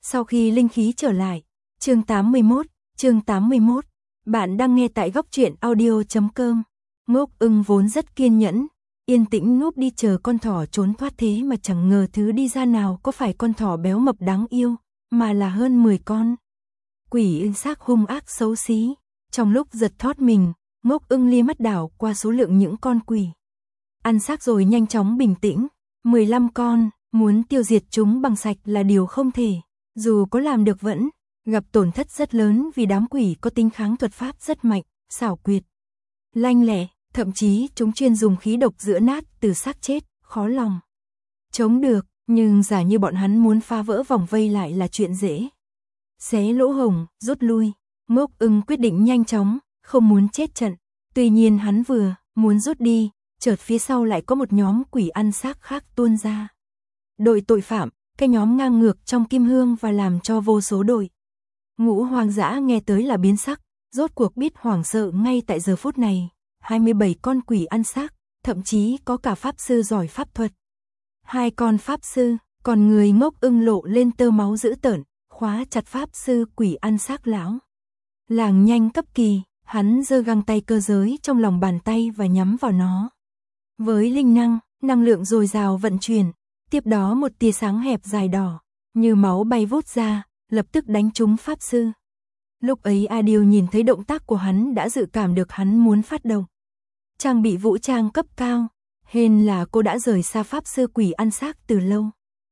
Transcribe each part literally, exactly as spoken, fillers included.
Sau khi linh khí trở lại, chương tám mươi mốt, chương tám mươi mốt, bạn đang nghe tại góc truyện audio chấm com. Ngốc Ưng vốn rất kiên nhẫn, yên tĩnh núp đi chờ con thỏ trốn thoát, thế mà chẳng ngờ thứ đi ra nào có phải con thỏ béo mập đáng yêu, mà là hơn mười con. Quỷ ưng xác hung ác xấu xí. Trong lúc giật thót mình, Ngốc Ưng lia mắt đảo qua số lượng những con quỷ ăn xác rồi nhanh chóng bình tĩnh. mười lăm con, muốn tiêu diệt chúng bằng sạch là điều không thể. Dù có làm được vẫn gặp tổn thất rất lớn, vì đám quỷ có tính kháng thuật pháp rất mạnh, xảo quyệt, lanh lẹ, thậm chí chúng chuyên dùng khí độc giữa nát từ xác chết, khó lòng chống được, nhưng giả như bọn hắn muốn phá vỡ vòng vây lại là chuyện dễ. Xé lỗ hổng, rút lui, Ngốc Ưng quyết định nhanh chóng, không muốn chết trận. Tuy nhiên hắn vừa muốn rút đi, chợt phía sau lại có một nhóm quỷ ăn xác khác tuôn ra. Đội tội phạm, cái nhóm ngang ngược trong Kim Hương và làm cho vô số đội ngũ hoang dã nghe tới là biến sắc, rốt cuộc biết hoảng sợ ngay tại giờ phút này. hai mươi bảy con quỷ ăn xác, thậm chí có cả pháp sư giỏi pháp thuật. Hai con pháp sư, còn người Ngốc Ưng lộ lên tơ máu dữ tợn, khóa chặt pháp sư quỷ ăn xác lão làng nhanh cấp kỳ. Hắn giơ găng tay cơ giới trong lòng bàn tay và nhắm vào nó. Với linh năng, năng lượng dồi dào vận chuyển, tiếp đó một tia sáng hẹp dài đỏ, như máu bay vút ra, lập tức đánh trúng pháp sư. Lúc ấy Adil nhìn thấy động tác của hắn đã dự cảm được hắn muốn phát động. Trang bị vũ trang cấp cao, hên là cô đã rời xa pháp sư quỷ ăn xác từ lâu.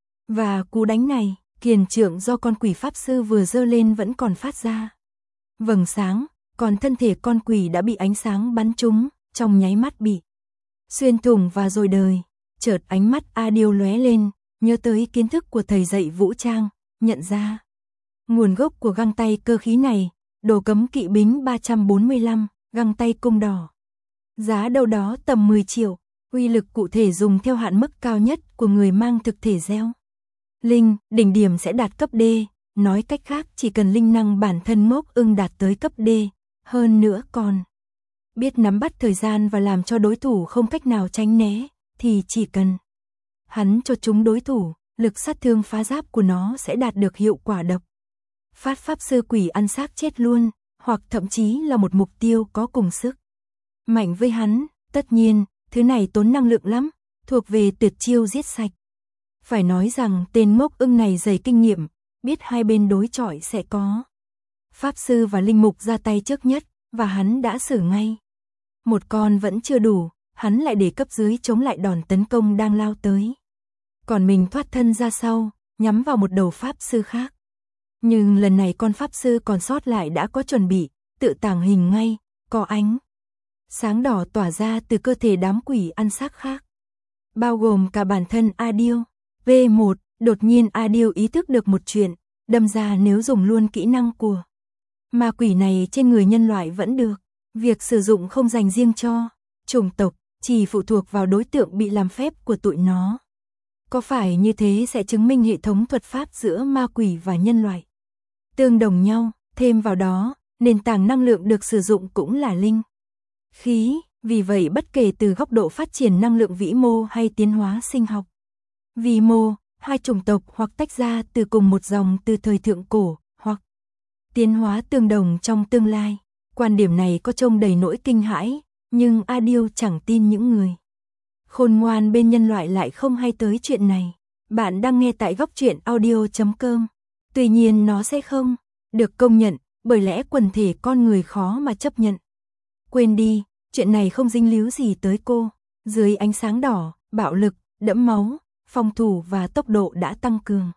Và cú đánh này, kiền trượng do con quỷ pháp sư vừa giơ lên vẫn còn phát ra vầng sáng. Còn thân thể con quỷ đã bị ánh sáng bắn trúng, trong nháy mắt bị xuyên thủng và rồi đời. Chợt ánh mắt Adil lóe lên, nhớ tới kiến thức của thầy dạy vũ trang, nhận ra nguồn gốc của găng tay cơ khí này, đồ cấm kỵ bính ba trăm bốn mươi lăm, găng tay cung đỏ. Giá đâu đó tầm mười triệu, uy lực cụ thể dùng theo hạn mức cao nhất của người mang thực thể gieo linh, đỉnh điểm sẽ đạt cấp D. Nói cách khác, chỉ cần linh năng bản thân Ngốc Ưng đạt tới cấp D, hơn nữa còn biết nắm bắt thời gian và làm cho đối thủ không cách nào tránh né, thì chỉ cần hắn cho chúng đối thủ, lực sát thương phá giáp của nó sẽ đạt được hiệu quả độc phát pháp sư quỷ ăn xác chết luôn, hoặc thậm chí là một mục tiêu có cùng sức mạnh với hắn. Tất nhiên, thứ này tốn năng lượng lắm, thuộc về tuyệt chiêu giết sạch. Phải nói rằng tên Ngốc Ưng này dày kinh nghiệm, biết hai bên đối chọi sẽ có pháp sư và linh mục ra tay trước nhất, và hắn đã xử ngay. Một con vẫn chưa đủ, hắn lại để cấp dưới chống lại đòn tấn công đang lao tới. Còn mình thoát thân ra sau, nhắm vào một đầu pháp sư khác. Nhưng lần này con pháp sư còn sót lại đã có chuẩn bị, tự tàng hình ngay, có ánh sáng đỏ tỏa ra từ cơ thể đám quỷ ăn xác khác, bao gồm cả bản thân Adil. V một, đột nhiên Adil ý thức được một chuyện, đâm ra nếu dùng luôn kỹ năng của ma quỷ này trên người nhân loại vẫn được. Việc sử dụng không dành riêng cho chủng tộc, chỉ phụ thuộc vào đối tượng bị làm phép của tụi nó. Có phải như thế sẽ chứng minh hệ thống thuật pháp giữa ma quỷ và nhân loại tương đồng nhau, thêm vào đó, nền tảng năng lượng được sử dụng cũng là linh khí, vì vậy bất kể từ góc độ phát triển năng lượng vĩ mô hay tiến hóa sinh học vi mô, hai chủng tộc hoặc tách ra từ cùng một dòng từ thời thượng cổ, hoặc tiến hóa tương đồng trong tương lai. Quan điểm này có trông đầy nỗi kinh hãi, nhưng Adil chẳng tin những người khôn ngoan bên nhân loại lại không hay tới chuyện này. Bạn đang nghe tại góc truyện audio chấm com. Tuy nhiên nó sẽ không được công nhận, bởi lẽ quần thể con người khó mà chấp nhận. Quên đi, chuyện này không dính líu gì tới cô. Dưới ánh sáng đỏ, bạo lực, đẫm máu, phòng thủ và tốc độ đã tăng cường.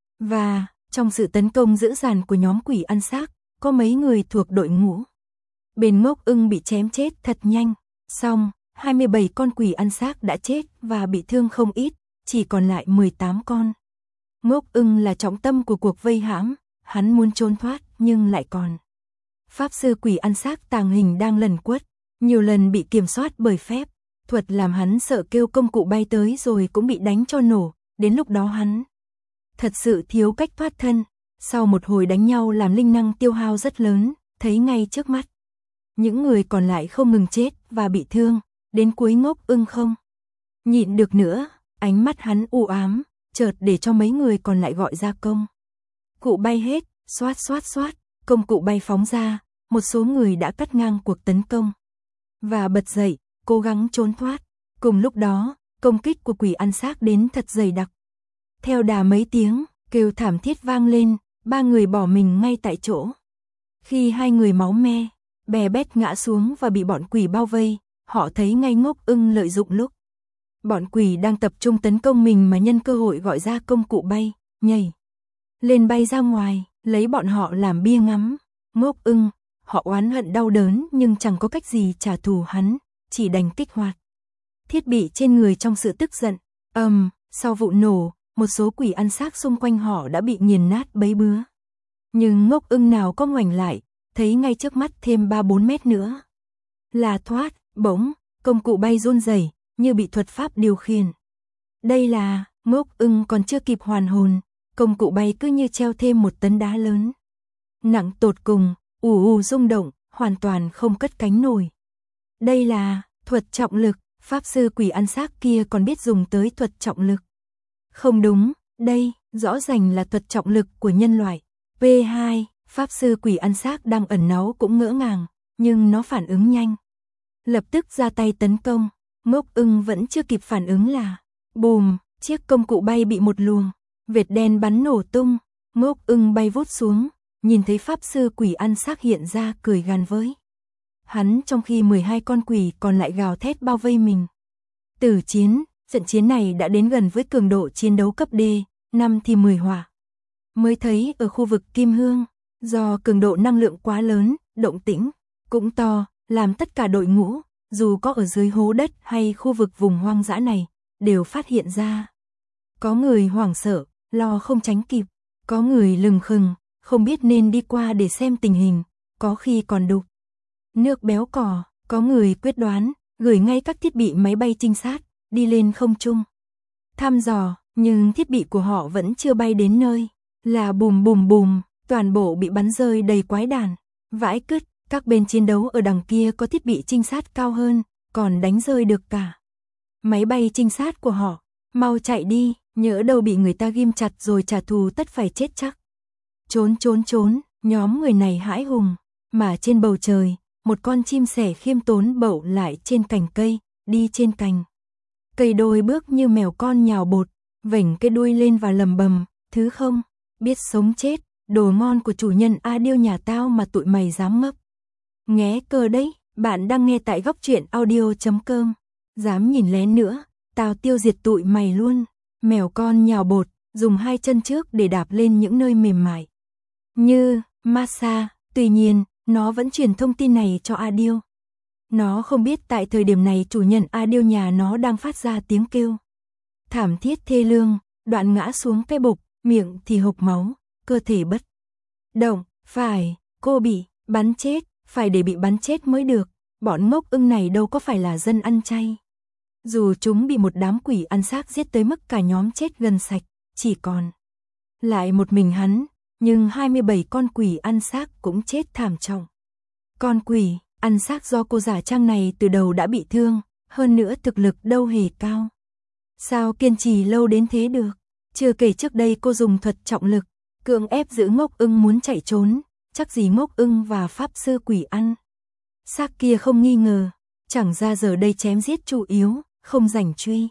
Và, trong sự tấn công dữ dằn của nhóm quỷ ăn xác, có mấy người thuộc đội ngũ bên Ngốc Ưng bị chém chết thật nhanh. Xong, hai mươi bảy con quỷ ăn xác đã chết và bị thương không ít, chỉ còn lại mười tám con. Ngốc Ưng là trọng tâm của cuộc vây hãm, hắn muốn trốn thoát nhưng lại còn pháp sư quỷ ăn xác tàng hình đang lẩn quất, nhiều lần bị kiểm soát bởi phép thuật làm hắn sợ kêu công cụ bay tới rồi cũng bị đánh cho nổ. Đến lúc đó hắn thật sự thiếu cách thoát thân. Sau một hồi đánh nhau làm linh năng tiêu hao rất lớn, thấy ngay trước mắt những người còn lại không ngừng chết và bị thương. Đến cuối Ngốc Ưng không nhịn được nữa, ánh mắt hắn u ám, chợt để cho mấy người còn lại gọi ra công Cụ bay hết, xoát xoát xoát, công cụ bay phóng ra, một số người đã cắt ngang cuộc tấn công. Và bật dậy, cố gắng trốn thoát. Cùng lúc đó, công kích của quỷ ăn xác đến thật dày đặc. Theo đà mấy tiếng, kêu thảm thiết vang lên, ba người bỏ mình ngay tại chỗ. Khi hai người máu me, bè bét ngã xuống và bị bọn quỷ bao vây, họ thấy ngay Ngốc Ưng lợi dụng lúc bọn quỷ đang tập trung tấn công mình mà nhân cơ hội gọi ra công cụ bay, nhảy lên bay ra ngoài, lấy bọn họ làm bia ngắm. Ngốc Ưng, họ oán hận đau đớn nhưng chẳng có cách gì trả thù hắn, chỉ đành kích hoạt thiết bị trên người trong sự tức giận. Ầm, um, sau vụ nổ, một số quỷ ăn xác xung quanh họ đã bị nghiền nát bấy bứa. Nhưng Ngốc Ưng nào có ngoảnh lại, thấy ngay trước mắt thêm ba bốn mét nữa là thoát, bỗng, công cụ bay run rẩy, như bị thuật pháp điều khiển. Đây là, Ngốc Ưng còn chưa kịp hoàn hồn, công cụ bay cứ như treo thêm một tấn đá lớn. Nặng tột cùng, ù ù rung động, hoàn toàn không cất cánh nổi. Đây là, thuật trọng lực, pháp sư quỷ ăn xác kia còn biết dùng tới thuật trọng lực. Không đúng, đây, rõ ràng là thuật trọng lực của nhân loại. P hai, pháp sư quỷ ăn xác đang ẩn náu cũng ngỡ ngàng, nhưng nó phản ứng nhanh. Lập tức ra tay tấn công, Ngốc Ưng vẫn chưa kịp phản ứng là, bùm, chiếc công cụ bay bị một luồng vệt đen bắn nổ tung. Ngốc Ưng bay vút xuống, nhìn thấy pháp sư quỷ ăn xác hiện ra cười gằn với hắn, trong khi mười hai con quỷ còn lại gào thét bao vây mình. Tử chiến, trận chiến này đã đến gần với cường độ chiến đấu cấp D, năm thì mười hỏa. Mới thấy ở khu vực Kim Hương, do cường độ năng lượng quá lớn, động tĩnh cũng to, làm tất cả đội ngũ, dù có ở dưới hố đất hay khu vực vùng hoang dã này, đều phát hiện ra. Có người hoảng sợ, lo không tránh kịp, có người lừng khừng, không biết nên đi qua để xem tình hình, có khi còn đục nước béo cò, có người quyết đoán, gửi ngay các thiết bị máy bay trinh sát, đi lên không trung thăm dò, nhưng thiết bị của họ vẫn chưa bay đến nơi, là bùm bùm bùm, toàn bộ bị bắn rơi đầy quái đản, vãi cứt. Các bên chiến đấu ở đằng kia có thiết bị trinh sát cao hơn, còn đánh rơi được cả máy bay trinh sát của họ. Mau chạy đi, nhỡ đâu bị người ta ghim chặt rồi trả thù tất phải chết chắc. Trốn trốn trốn, nhóm người này hãi hùng, mà trên bầu trời, một con chim sẻ khiêm tốn bậu lại trên cành cây, đi trên cành cây đôi bước như mèo con nhào bột, vểnh cái đuôi lên và lầm bầm, thứ không biết sống chết, đồ ngon của chủ nhân A Điêu nhà tao mà tụi mày dám ngấp nghé cơ đấy. Bạn đang nghe tại góc truyện audio chấm com. Dám nhìn lén nữa, tao tiêu diệt tụi mày luôn. Mèo con nhào bột, dùng hai chân trước để đạp lên những nơi mềm mại như massage. Tuy nhiên, nó vẫn truyền thông tin này cho A Điêu. Nó không biết tại thời điểm này chủ nhân A Điêu nhà nó đang phát ra tiếng kêu thảm thiết thê lương, đoạn ngã xuống cái bục, miệng thì hộc máu, cơ thể bất động. Phải, cô bị bắn chết, phải để bị bắn chết mới được. Bọn Ngốc Ưng này đâu có phải là dân ăn chay. Dù chúng bị một đám quỷ ăn xác giết tới mức cả nhóm chết gần sạch, chỉ còn lại một mình hắn, nhưng hai mươi bảy con quỷ ăn xác cũng chết thảm trọng. Con quỷ ăn xác do cô giả trang này từ đầu đã bị thương, hơn nữa thực lực đâu hề cao. Sao kiên trì lâu đến thế được? Chưa kể trước đây cô dùng thuật trọng lực, cưỡng ép giữ Ngốc Ưng muốn chạy trốn, chắc gì Ngốc Ưng và pháp sư quỷ ăn xác kia không nghi ngờ, chẳng ra giờ đây chém giết chủ yếu, không rảnh truy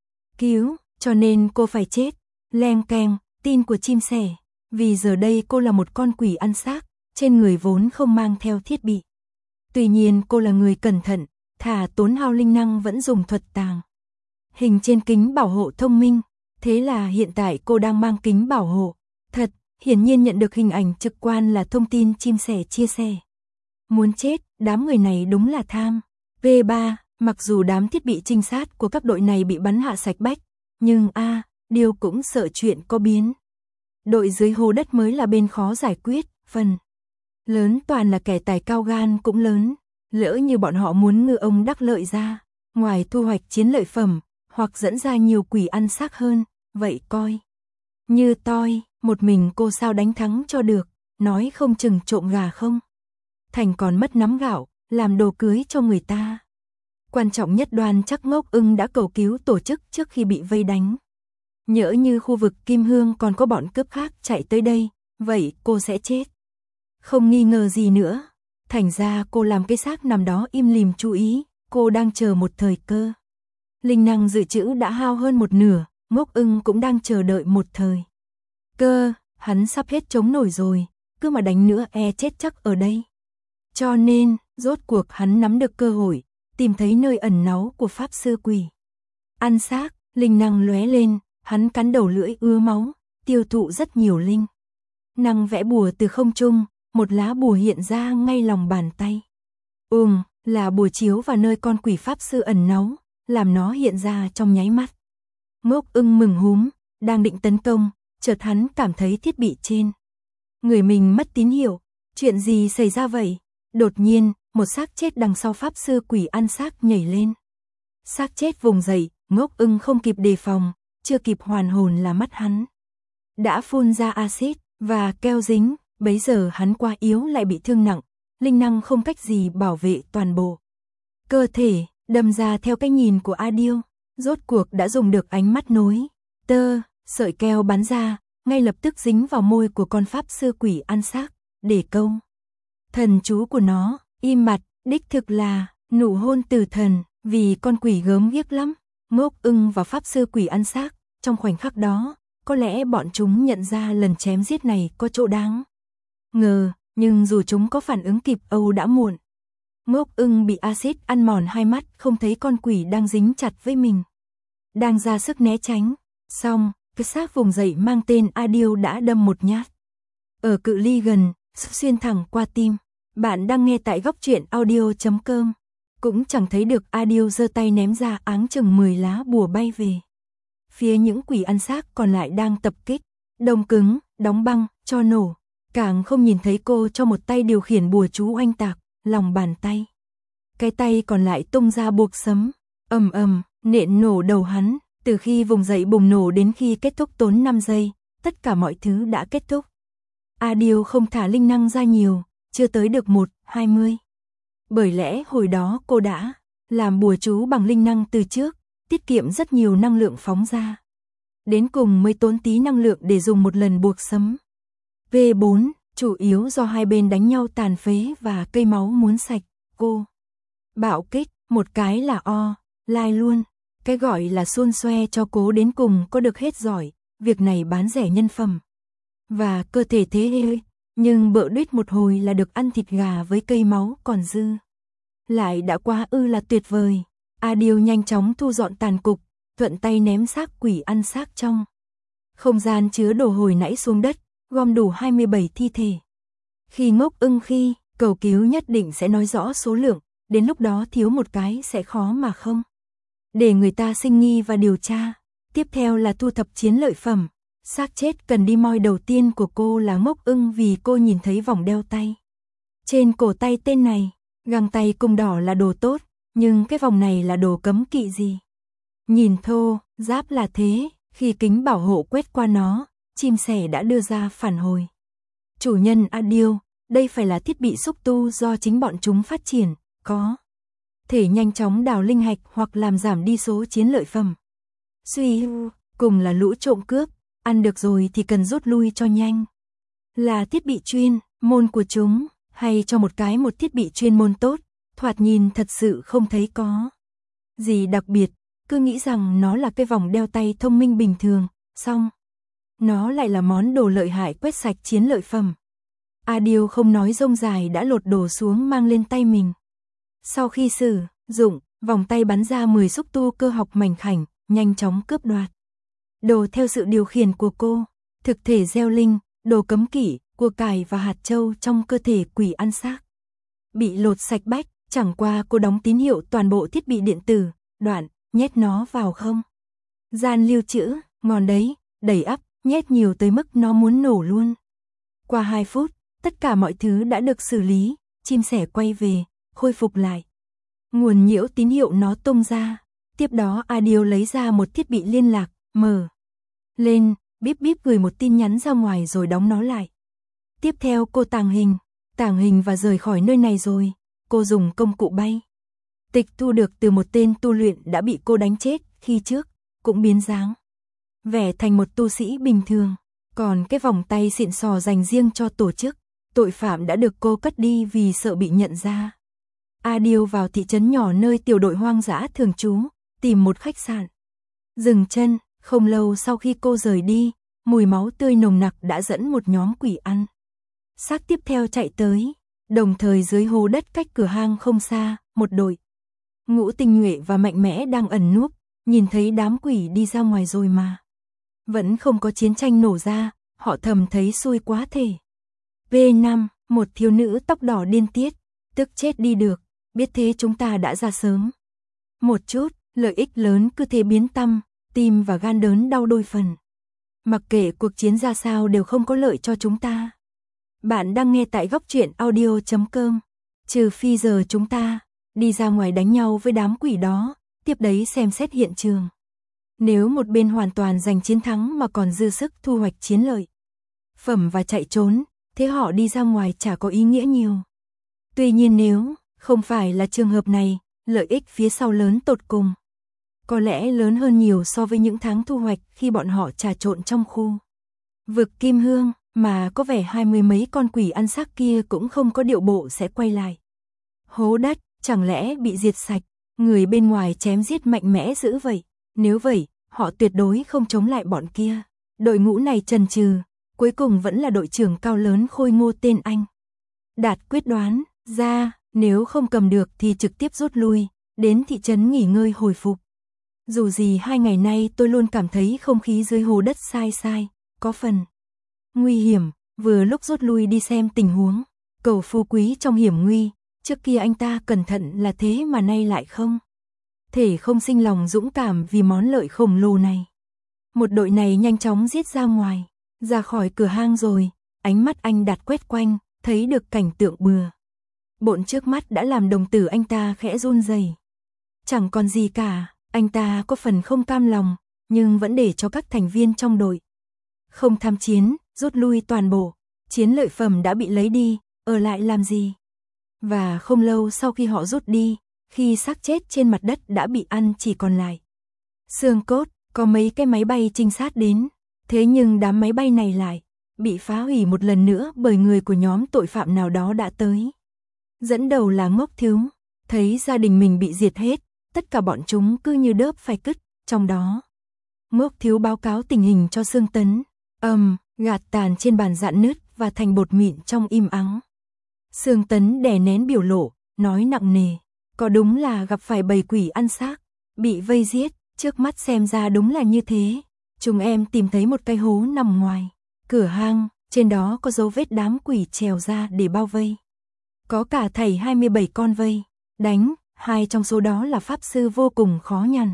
cứu, cho nên cô phải chết. Leng keng, tin của chim sẻ, vì giờ đây cô là một con quỷ ăn xác, trên người vốn không mang theo thiết bị. Tuy nhiên cô là người cẩn thận, thà tốn hao linh năng vẫn dùng thuật tàng hình trên kính bảo hộ thông minh, thế là hiện tại cô đang mang kính bảo hộ thật. Hiển nhiên nhận được hình ảnh trực quan là thông tin chim sẻ chia sẻ. Muốn chết, đám người này đúng là tham. V ba, mặc dù đám thiết bị trinh sát của các đội này bị bắn hạ sạch bách, nhưng a, à, Điêu cũng sợ chuyện có biến. Đội dưới hố đất mới là bên khó giải quyết, phần lớn toàn là kẻ tài cao gan cũng lớn. Lỡ như bọn họ muốn ngư ông đắc lợi ra, ngoài thu hoạch chiến lợi phẩm, hoặc dẫn ra nhiều quỷ ăn xác hơn, vậy coi như toi. Một mình cô sao đánh thắng cho được, nói không chừng trộm gà không thành còn mất nắm gạo, làm đồ cưới cho người ta. Quan trọng nhất Đoan chắc Ngốc Ưng đã cầu cứu tổ chức trước khi bị vây đánh. Nhỡ như khu vực Kim Hương còn có bọn cướp khác chạy tới đây, vậy cô sẽ chết. Không nghi ngờ gì nữa. Thành ra cô làm cái xác nằm đó im lìm chú ý, cô đang chờ một thời cơ. Linh năng dự trữ đã hao hơn một nửa, Ngốc Ưng cũng đang chờ đợi một thời cơ, hắn sắp hết chống nổi rồi, cứ mà đánh nữa e chết chắc ở đây. Cho nên, rốt cuộc hắn nắm được cơ hội, tìm thấy nơi ẩn náu của pháp sư quỷ. Ăn xác, linh năng lóe lên, hắn cắn đầu lưỡi ứa máu, tiêu thụ rất nhiều linh năng vẽ bùa từ không trung, một lá bùa hiện ra ngay lòng bàn tay. Ừm, là bùa chiếu vào nơi con quỷ pháp sư ẩn náu, làm nó hiện ra trong nháy mắt. Ngốc Ưng mừng húm, đang định tấn công, chợt hắn cảm thấy thiết bị trên người mình mất tín hiệu, chuyện gì xảy ra vậy? Đột nhiên, một xác chết đằng sau pháp sư quỷ ăn xác nhảy lên. Xác chết vùng dậy, Ngốc Ưng không kịp đề phòng, chưa kịp hoàn hồn là mắt hắn đã phun ra axit và keo dính, bấy giờ hắn quá yếu lại bị thương nặng, linh năng không cách gì bảo vệ toàn bộ cơ thể, đâm ra theo cái nhìn của Adil, rốt cuộc đã dùng được ánh mắt nối tơ, sợi keo bắn ra, ngay lập tức dính vào môi của con pháp sư quỷ ăn xác, để câu thần chú của nó, im mặt, đích thực là nụ hôn tử thần, vì con quỷ gớm ghiếc lắm. Ngốc Ưng và pháp sư quỷ ăn xác, trong khoảnh khắc đó, có lẽ bọn chúng nhận ra lần chém giết này có chỗ đáng ngờ, nhưng dù chúng có phản ứng kịp Âu đã muộn. Ngốc Ưng bị axit ăn mòn hai mắt, không thấy con quỷ đang dính chặt với mình, đang ra sức né tránh. Xong, cái xác vùng dậy mang tên Adil đã đâm một nhát ở cự ly gần, xuyên thẳng qua tim. Bạn đang nghe tại góc truyện audio chấm com. Cũng chẳng thấy được Adil giơ tay ném ra áng chừng mười lá bùa bay về phía những quỷ ăn xác còn lại đang tập kích, đông cứng, đóng băng, cho nổ. Càng không nhìn thấy cô cho một tay điều khiển bùa chú oanh tạc, lòng bàn tay. Cái tay còn lại tung ra buộc sấm, ầm ầm, nện nổ đầu hắn. Từ khi vùng dậy bùng nổ đến khi kết thúc tốn năm giây, tất cả mọi thứ đã kết thúc. Adil không thả linh năng ra nhiều, chưa tới được một, hai mươi. Bởi lẽ hồi đó cô đã làm bùa chú bằng linh năng từ trước, tiết kiệm rất nhiều năng lượng phóng ra. Đến cùng mới tốn tí năng lượng để dùng một lần buộc sấm. V bốn, chủ yếu do hai bên đánh nhau tàn phế và cây máu muốn sạch, cô bạo kích, một cái là o, lai luôn. Cái gọi là xuôn xoe cho cố đến cùng có được hết giỏi, việc này bán rẻ nhân phẩm và cơ thể thế hệ, nhưng bợ đít một hồi là được ăn thịt gà với cây máu còn dư. Lại đã quá ư là tuyệt vời. Adil nhanh chóng thu dọn tàn cục, thuận tay ném xác quỷ ăn xác trong không gian chứa đồ hồi nãy xuống đất, gom đủ hai mươi bảy thi thể. Khi Ngốc Ưng khi cầu cứu nhất định sẽ nói rõ số lượng, đến lúc đó thiếu một cái sẽ khó mà không để người ta sinh nghi và điều tra. Tiếp theo là thu thập chiến lợi phẩm. Xác chết cần đi moi đầu tiên của cô là Ngốc Ưng vì cô nhìn thấy vòng đeo tay trên cổ tay tên này. Găng tay cung đỏ là đồ tốt, nhưng cái vòng này là đồ cấm kỵ gì? Nhìn thô, giáp là thế, khi kính bảo hộ quét qua nó, chim sẻ đã đưa ra phản hồi. Chủ nhân Adil, đây phải là thiết bị xúc tu do chính bọn chúng phát triển, có thể nhanh chóng đào linh hạch hoặc làm giảm đi số chiến lợi phẩm. Suy, cùng là lũ trộm cướp, ăn được rồi thì cần rút lui cho nhanh. Là thiết bị chuyên môn của chúng, hay cho một cái một thiết bị chuyên môn tốt, thoạt nhìn thật sự không thấy có gì đặc biệt, cứ nghĩ rằng nó là cái vòng đeo tay thông minh bình thường, xong nó lại là món đồ lợi hại quét sạch chiến lợi phẩm. Adil không nói rông dài đã lột đồ xuống mang lên tay mình. Sau khi sử dụng, vòng tay bắn ra mười xúc tu cơ học mảnh khảnh, nhanh chóng cướp đoạt đồ theo sự điều khiển của cô. Thực thể gieo linh, đồ cấm kỵ, cua cải và hạt châu trong cơ thể quỷ ăn xác bị lột sạch bách. Chẳng qua cô đóng tín hiệu toàn bộ thiết bị điện tử, đoạn, nhét nó vào không gian lưu trữ, ngon đấy, đầy ắp, nhét nhiều tới mức nó muốn nổ luôn. Qua hai phút, tất cả mọi thứ đã được xử lý, chim sẻ quay về, khôi phục lại nguồn nhiễu tín hiệu nó tung ra. Tiếp đó Adil lấy ra một thiết bị liên lạc, mở lên, bíp bíp gửi một tin nhắn ra ngoài rồi đóng nó lại. Tiếp theo cô tàng hình, tàng hình và rời khỏi nơi này rồi. Cô dùng công cụ bay tịch thu được từ một tên tu luyện đã bị cô đánh chết khi trước, cũng biến dáng vẻ thành một tu sĩ bình thường. Còn cái vòng tay xịn sò dành riêng cho tổ chức, tội phạm đã được cô cất đi vì sợ bị nhận ra. Adil vào thị trấn nhỏ nơi tiểu đội hoang dã thường trú, tìm một khách sạn. Dừng chân, không lâu sau khi cô rời đi, mùi máu tươi nồng nặc đã dẫn một nhóm quỷ ăn xác tiếp theo chạy tới, đồng thời dưới hố đất cách cửa hang không xa, một đội ngũ tinh nhuệ và mạnh mẽ đang ẩn núp, nhìn thấy đám quỷ đi ra ngoài rồi mà vẫn không có chiến tranh nổ ra, họ thầm thấy xui quá thể. V năm, một thiếu nữ tóc đỏ điên tiết, tức chết đi được, biết thế chúng ta đã ra sớm. Một chút, lợi ích lớn cứ thế biến tăm, tim và gan đớn đau đôi phần. Mặc kệ cuộc chiến ra sao đều không có lợi cho chúng ta. Bạn đang nghe tại góc truyện audio chấm com. Trừ phi giờ chúng ta đi ra ngoài đánh nhau với đám quỷ đó, tiếp đấy xem xét hiện trường. Nếu một bên hoàn toàn giành chiến thắng mà còn dư sức thu hoạch chiến lợi phẩm và chạy trốn, thế họ đi ra ngoài chả có ý nghĩa nhiều. Tuy nhiên nếu không phải là trường hợp này, lợi ích phía sau lớn tột cùng. Có lẽ lớn hơn nhiều so với những tháng thu hoạch khi bọn họ trà trộn trong khu vực Kim Hương, mà có vẻ hai mươi mấy con quỷ ăn xác kia cũng không có điệu bộ sẽ quay lại. Hố đất, chẳng lẽ bị diệt sạch, người bên ngoài chém giết mạnh mẽ dữ vậy? Nếu vậy, họ tuyệt đối không chống lại bọn kia. Đội ngũ này chần chừ, cuối cùng vẫn là đội trưởng cao lớn khôi ngô tên Anh Đạt quyết đoán ra, nếu không cầm được thì trực tiếp rút lui, đến thị trấn nghỉ ngơi hồi phục. Dù gì hai ngày nay tôi luôn cảm thấy không khí dưới hố đất sai sai, có phần nguy hiểm, vừa lúc rút lui đi xem tình huống, cầu phú quý trong hiểm nguy, trước kia anh ta cẩn thận là thế mà nay lại không thể không sinh lòng dũng cảm vì món lợi khổng lồ này. Một đội này nhanh chóng giết ra ngoài, ra khỏi cửa hang rồi, ánh mắt anh Đạt quét quanh, thấy được cảnh tượng bừa bộn trước mắt đã làm đồng tử anh ta khẽ run rẩy. Chẳng còn gì cả, anh ta có phần không cam lòng, nhưng vẫn để cho các thành viên trong đội không tham chiến, rút lui toàn bộ, chiến lợi phẩm đã bị lấy đi, ở lại làm gì? Và không lâu sau khi họ rút đi, khi xác chết trên mặt đất đã bị ăn chỉ còn lại xương cốt, có mấy cái máy bay trinh sát đến, thế nhưng đám máy bay này lại bị phá hủy một lần nữa bởi người của nhóm tội phạm nào đó đã tới. Dẫn đầu là Ngốc Thiếu, thấy gia đình mình bị diệt hết, tất cả bọn chúng cứ như đớp phải cứt, trong đó Ngốc Thiếu báo cáo tình hình cho Sương Tấn, ầm, gạt tàn trên bàn dạn nứt và thành bột mịn trong im ắng. Sương Tấn đè nén biểu lộ, nói nặng nề, có đúng là gặp phải bầy quỷ ăn xác, bị vây giết, trước mắt xem ra đúng là như thế. Chúng em tìm thấy một cái hố nằm ngoài cửa hang, trên đó có dấu vết đám quỷ trèo ra để bao vây. Có cả thảy hai mươi bảy con vây, đánh, hai trong số đó là pháp sư vô cùng khó nhằn.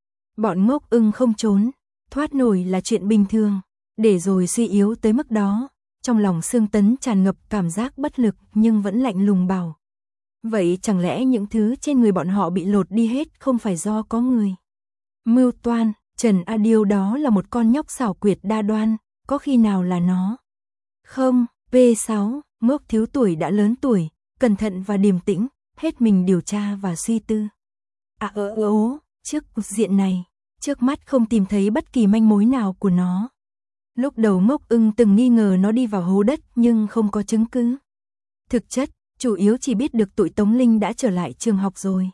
Bọn Ngốc Ưng không trốn, thoát nổi là chuyện bình thường, để rồi suy yếu tới mức đó. Trong lòng Sương Tấn tràn ngập cảm giác bất lực nhưng vẫn lạnh lùng bảo. Vậy chẳng lẽ những thứ trên người bọn họ bị lột đi hết không phải do có người mưu toan? Trần Adil đó là một con nhóc xảo quyệt đa đoan, có khi nào là nó? Không, V sáu, Ngốc Thiếu tuổi đã lớn tuổi, cẩn thận và điềm tĩnh, hết mình điều tra và suy tư. À ơ ơ ố, trước cục diện này, trước mắt không tìm thấy bất kỳ manh mối nào của nó. Lúc đầu Ngốc Ưng từng nghi ngờ nó đi vào hố đất nhưng không có chứng cứ. Thực chất, chủ yếu chỉ biết được tụi Tống Linh đã trở lại trường học rồi.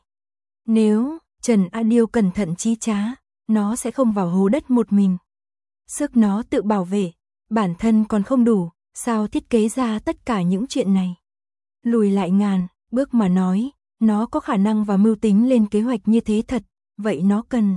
Nếu Trần Adil cẩn thận trí trá, nó sẽ không vào hố đất một mình. Sức nó tự bảo vệ, bản thân còn không đủ, sao thiết kế ra tất cả những chuyện này. Lùi lại ngàn bước mà nói, nó có khả năng và mưu tính lên kế hoạch như thế thật, vậy nó cần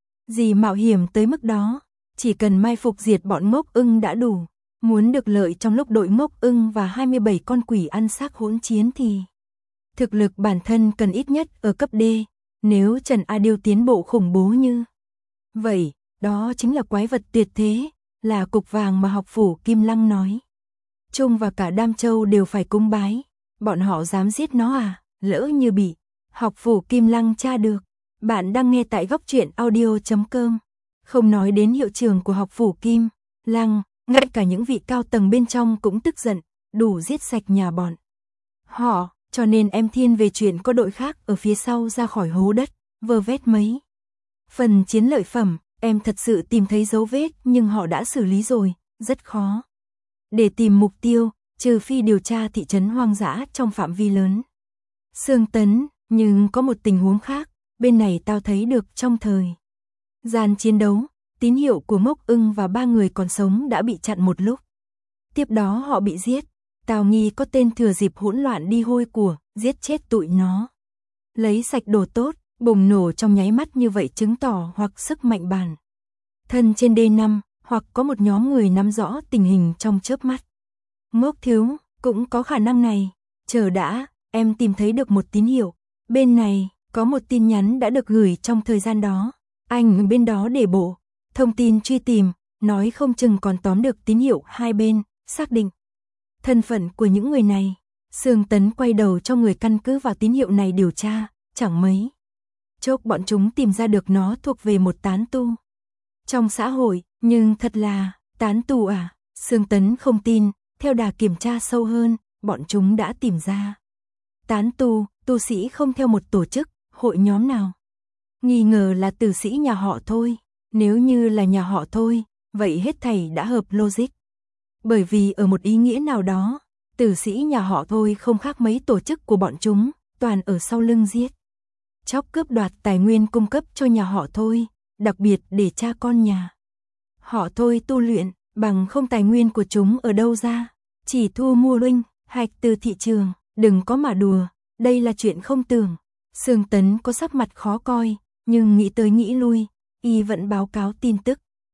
gì mạo hiểm tới mức đó? Chỉ cần mai phục diệt bọn Ngốc Ưng đã đủ. Muốn được lợi trong lúc đội Ngốc Ưng và hai mươi bảy con quỷ ăn xác hỗn chiến thì thực lực bản thân cần ít nhất ở cấp D. Nếu Trần Adil tiến bộ khủng bố như vậy, đó chính là quái vật tuyệt thế, là cục vàng mà học phủ Kim Lăng nói. Trung và cả Đam Châu đều phải cúng bái. Bọn họ dám giết nó à? Lỡ như bị học phủ Kim Lăng tra được. Bạn đang nghe tại góc truyện audio chấm com. Không nói đến hiệu trưởng của học phủ Kim Lăng, ngay cả những vị cao tầng bên trong cũng tức giận, đủ giết sạch nhà bọn họ, cho nên em thiên về chuyện có đội khác ở phía sau ra khỏi hố đất, vơ vét mấy phần chiến lợi phẩm, em thật sự tìm thấy dấu vết nhưng họ đã xử lý rồi, rất khó. Để tìm mục tiêu, trừ phi điều tra thị trấn hoang dã trong phạm vi lớn. Sương Tấn, nhưng có một tình huống khác, bên này tao thấy được trong thời gian chiến đấu, tín hiệu của Ngốc Ưng và ba người còn sống đã bị chặn một lúc. Tiếp đó họ bị giết, tao nghi có tên thừa dịp hỗn loạn đi hôi của, giết chết tụi nó. Lấy sạch đồ tốt, bùng nổ trong nháy mắt như vậy chứng tỏ hoặc sức mạnh bản thân trên đê năm, hoặc có một nhóm người nắm rõ tình hình trong chớp mắt. Ngốc thiếu, cũng có khả năng này. Chờ đã, em tìm thấy được một tín hiệu. Bên này, có một tin nhắn đã được gửi trong thời gian đó. Anh bên đó để bộ thông tin truy tìm, nói không chừng còn tóm được tín hiệu hai bên, xác định thân phận của những người này. Sương Tấn quay đầu cho người căn cứ vào tín hiệu này điều tra, chẳng mấy chốc bọn chúng tìm ra được nó thuộc về một tán tu trong xã hội, nhưng thật là, tán tu à? Sương Tấn không tin, theo đà kiểm tra sâu hơn, bọn chúng đã tìm ra. Tán tu, tu sĩ không theo một tổ chức, hội nhóm nào. Nghi ngờ là tử sĩ nhà họ thôi, nếu như là nhà họ thôi, vậy hết thảy đã hợp logic. Bởi vì ở một ý nghĩa nào đó, tử sĩ nhà họ thôi không khác mấy tổ chức của bọn chúng, toàn ở sau lưng giết chóc cướp đoạt tài nguyên cung cấp cho nhà họ thôi, đặc biệt để cha con nhà họ thôi tu luyện, bằng không tài nguyên của chúng ở đâu ra, chỉ thu mua linh, hạch từ thị trường, đừng có mà đùa, đây là chuyện không tưởng. Sương Tấn có sắc mặt khó coi, nhưng nghĩ tới nghĩ lui, y vẫn báo cáo tin tức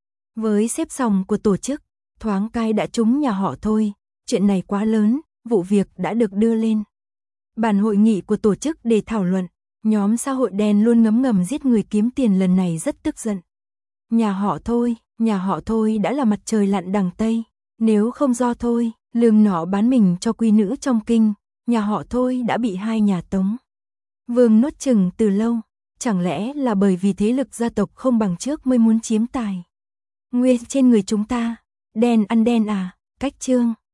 với xếp sòng của tổ chức, thoáng cai đã trúng nhà họ thôi, chuyện này quá lớn, vụ việc đã được đưa lên bàn hội nghị của tổ chức để thảo luận. Nhóm xã hội đen luôn ngấm ngầm giết người kiếm tiền lần này rất tức giận. Nhà họ thôi, nhà họ thôi đã là mặt trời lặn đằng Tây, nếu không do thôi, lương nọ bán mình cho quý nữ trong kinh, nhà họ thôi đã bị hai nhà Tống Vương nuốt chừng từ lâu, chẳng lẽ là bởi vì thế lực gia tộc không bằng trước mới muốn chiếm tài nguyên trên người chúng ta, đen ăn đen à? Cách chương